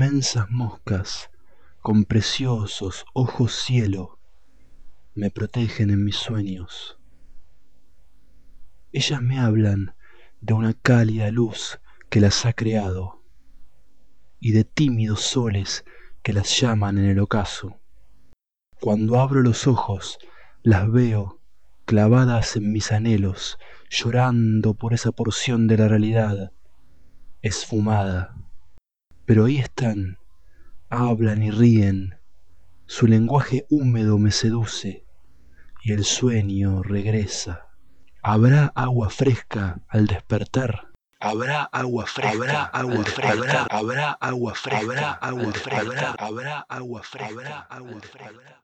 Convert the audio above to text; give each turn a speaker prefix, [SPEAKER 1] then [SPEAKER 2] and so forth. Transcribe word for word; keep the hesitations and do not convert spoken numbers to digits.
[SPEAKER 1] inmensas moscas con preciosos ojos cielo me protegen en mis sueños. Ellas me hablan de una cálida luz que las ha creado y de tímidos soles que las llaman en el ocaso. Cuando abro los ojos las veo clavadas en mis anhelos, llorando por esa porción de la realidad esfumada. Pero ahí están, hablan y ríen, su lenguaje húmedo me seduce y el sueño regresa. ¿Habrá agua fresca al despertar? Habrá agua fresca, habrá agua fresca, habrá agua fresca, habrá agua fresca, habrá agua fresca, habrá agua fresca.